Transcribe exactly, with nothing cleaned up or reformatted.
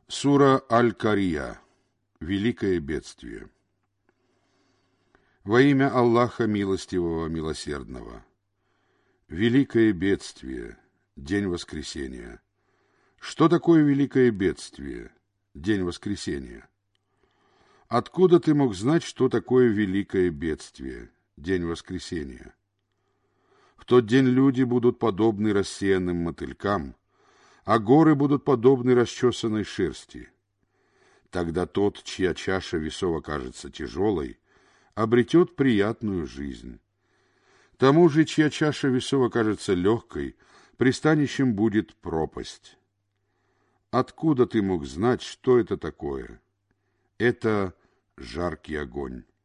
Сура Аль-Кария. Великое бедствие. Во имя Аллаха Милостивого, Милосердного. Великое бедствие. День воскресения. Что такое великое бедствие? День воскресения. Откуда ты мог знать, что такое великое бедствие? День воскресения. В тот день люди будут подобны рассеянным мотылькам, а горы будут подобны расчесанной шерсти. Тогда тот, чья чаша весов окажется тяжелой, обретет приятную жизнь. Тому же, чья чаша весов окажется легкой, пристанищем будет пропасть. Откуда ты мог знать, что это такое? Это жаркий огонь.